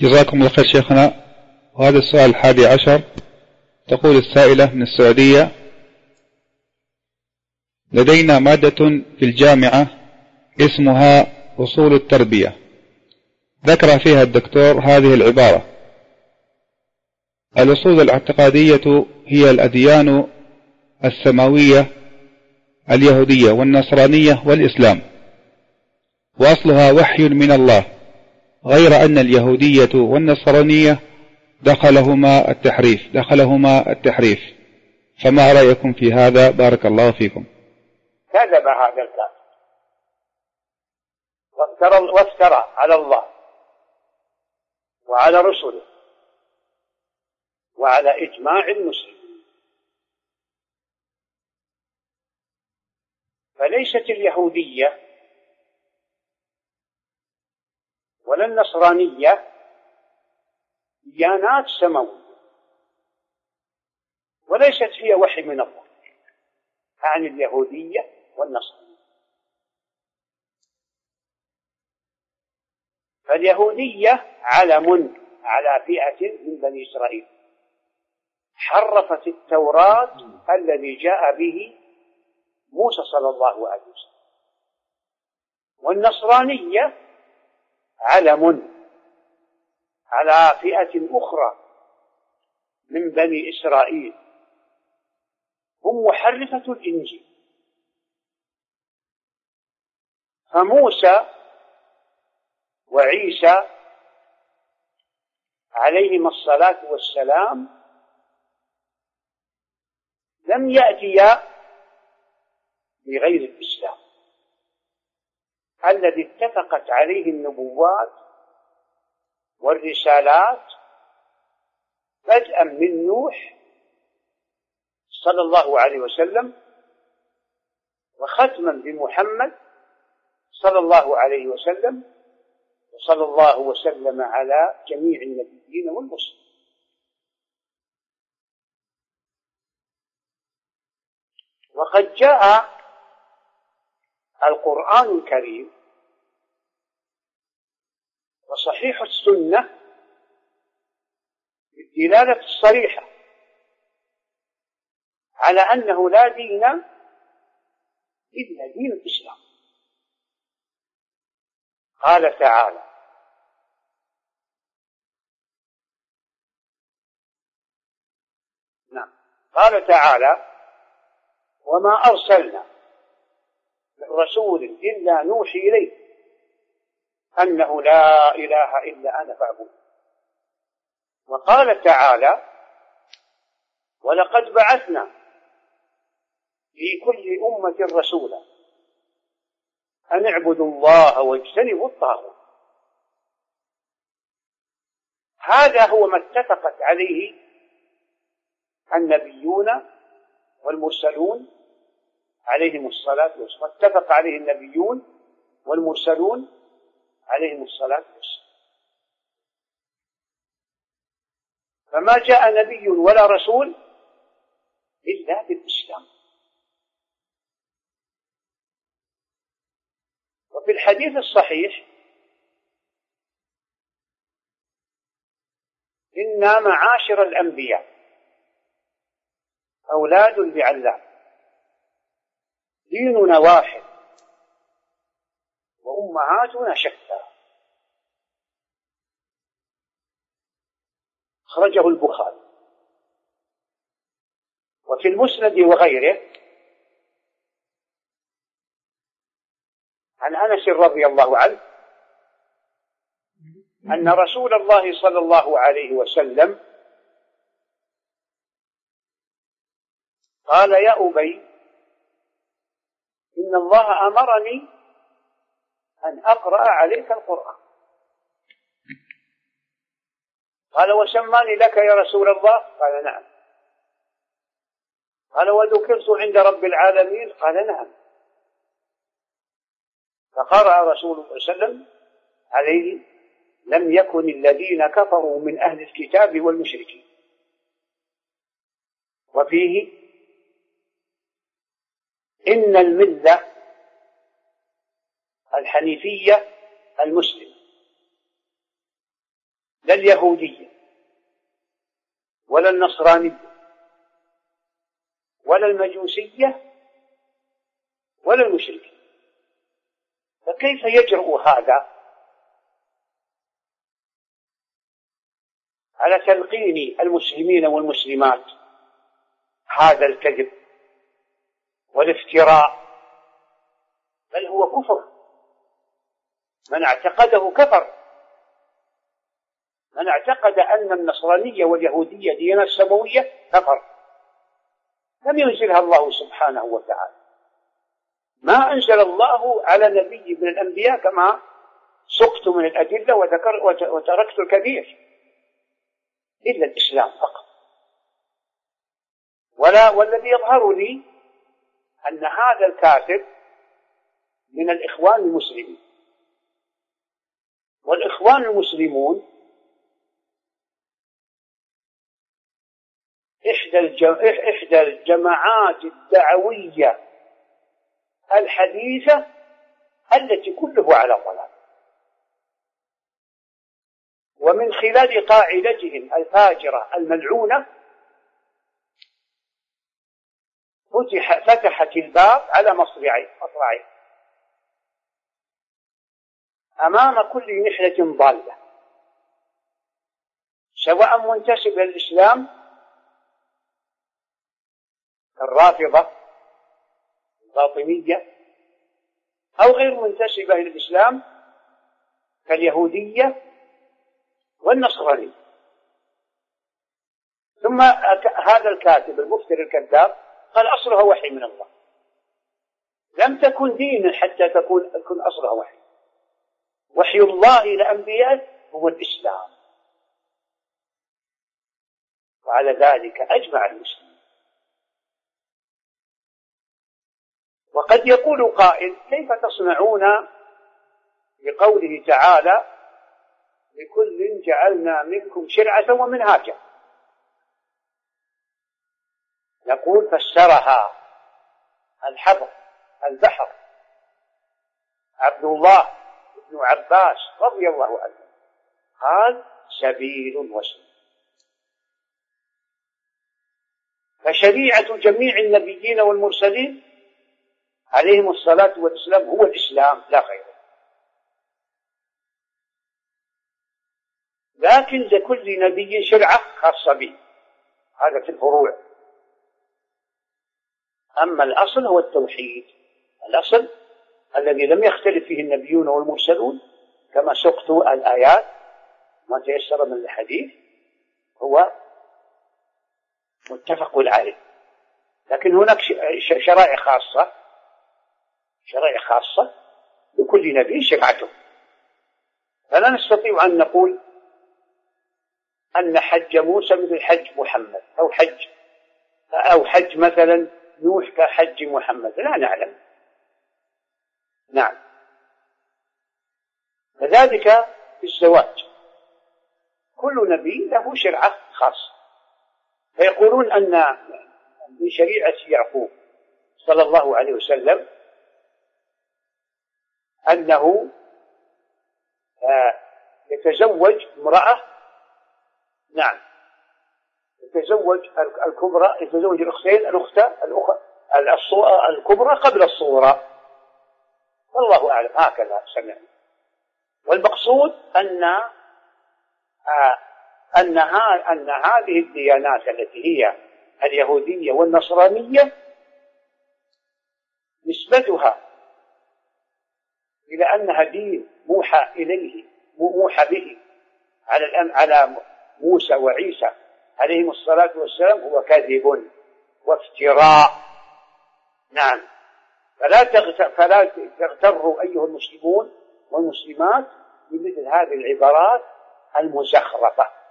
جزاكم الله خير شيخنا. وهذا السؤال 11. تقول السائلة من السعودية: لدينا مادة في الجامعة اسمها أصول التربية، ذكر فيها الدكتور هذه العبارة: الأصول الاعتقادية هي الأديان السماوية اليهودية والنصرانية والإسلام، وأصلها وحي من الله، غير أن اليهودية والنصرانية دخلهما التحريف. فما رأيكم في هذا؟ بارك الله فيكم. كذب هذا الكافر وافترى على الله وعلى رسله وعلى إجماع المسلمين. فليست اليهودية ولا النصرانية ديانات سماوية، وليست هي وحي من الله عن اليهودية والنصرانية. فاليهودية علم على فئة من بني إسرائيل حرفت التوراة الذي جاء به موسى صلى الله عليه وسلم، والنصرانية علم على فئة أخرى من بني إسرائيل هم محرفة الإنجيل. فموسى وعيسى عليهما الصلاة والسلام لم يأتيا بغير الإسلام الذي اتفقت عليه النبوات والرسالات بدءا من نوح صلى الله عليه وسلم وختما بمحمد صلى الله عليه وسلم، وصلى الله وسلم على جميع النبيين والمرسلين. وقد جاء القرآن الكريم وصحيح السنة بالدلالة الصريحة على أنه لا دين إلا دين الإسلام. قال تعالى: قال تعالى: وما أرسلنا من رسول إلا نوحي إليه أنه لا إله إلا أنا فاعبدون. وقال تعالى: ولقد بعثنا في كل أمة رسولا أن اعبدوا الله واجتنبوا الطاغوت. هذا هو ما اتفقت عليه النبيون والمرسلون عليهم الصلاة والسلام. اتفق عليه النبيون والمرسلون عليهم الصلاة والسلام. فما جاء نبي ولا رسول إلا بالإسلام. وفي الحديث الصحيح: إنا معاشر الأنبياء أولاد لعلام، ديننا واحد وأمهاتنا شتى. أخرجه البخاري. وفي المسند وغيره عن أنس رضي الله عنه أن رسول الله صلى الله عليه وسلم قال: يا أبي، إن الله أمرني أن أقرأ عليك القرآن. قال: وسماني لك يا رسول الله؟ قال: نعم. قال: وذكرت عند رب العالمين؟ قال: نعم. فقرأ رسول الله صلى الله عليه وسلم عليه: لم يكن الذين كفروا من أهل الكتاب والمشركين. وفيه: إن الملة الحنيفية المسلم لا اليهودية ولا النصرانية ولا المجوسية ولا المشركين. فكيف يجرؤ هذا على تلقين المسلمين والمسلمات هذا الكذب والافتراء؟ بل هو كفر، من اعتقده كفر. من اعتقد أن النصرانية واليهودية ديانات سماوية كفر، لم ينزلها الله سبحانه وتعالى. ما أنزل الله على نبي من الأنبياء كما سقت من الأدلة وتركت الكثير، إلا الإسلام فقط. والذي يظهر لي أن هذا الكاتب من الإخوان المسلمين، والإخوان المسلمون إحدى الجماعات الدعوية الحديثة التي كله على ضلال. ومن خلال قاعدتهم الفاجرة الملعونة فتحت الباب على مصراعين أمام كل نحلة ضالة، سواء منتسب للإسلام الرافضة الباطنية، أو غير منتسبة للإسلام كاليهودية والنصرانية. ثم هذا الكاتب المفتري الكذاب قال أصلها وحي من الله. لم تكن دين حتى تكون أصلها وحي. وحي الله إلى أنبيائه هو الإسلام، وعلى ذلك أجمع المسلمين. وقد يقول قائل: كيف تصنعون بقوله تعالى لكل جعلنا منكم شرعة ومنهاجا؟ نقول: فسرها الحبر البحر عبد الله بن عباس رضي الله عنه، قال: سبيل وسيل. فشريعة جميع النبيين والمرسلين عليهم الصلاة والسلام هو الإسلام لا غيره، لكن لكل نبي شرعة خاصة به، هذا في الفروع. أما الأصل هو التوحيد، الأصل الذي لم يختلف فيه النبيون والمرسلون، كما سقت الآيات ما تيسر من الحديث هو متفق عليه. لكن هناك شرائع خاصة لكل نبي شرعته. فلا نستطيع أن نقول أن حج موسى مثل حج محمد، أو حج مثلا نوح كحج محمد، لا نعلم. نعم. كذلك في الزواج، كل نبي له شرعة خاصة. فيقولون أن من شريعة يعقوب صلى الله عليه وسلم أنه يتزوج امرأة، نعم، يتزوج الكبرى، يتزوج الأختين، الكبرى قبل الصغرى، والله أعلم، هكذا سمعنا. والمقصود أن هذه الديانات التي هي اليهودية والنصرانية نسبتها إلى أنها دين موحى به على موسى وعيسى عليهم الصلاة والسلام هو كذب وافتراء. نعم. فلا تغتروا أيها المسلمون والمسلمات بمثل هذه العبارات المزخرفة.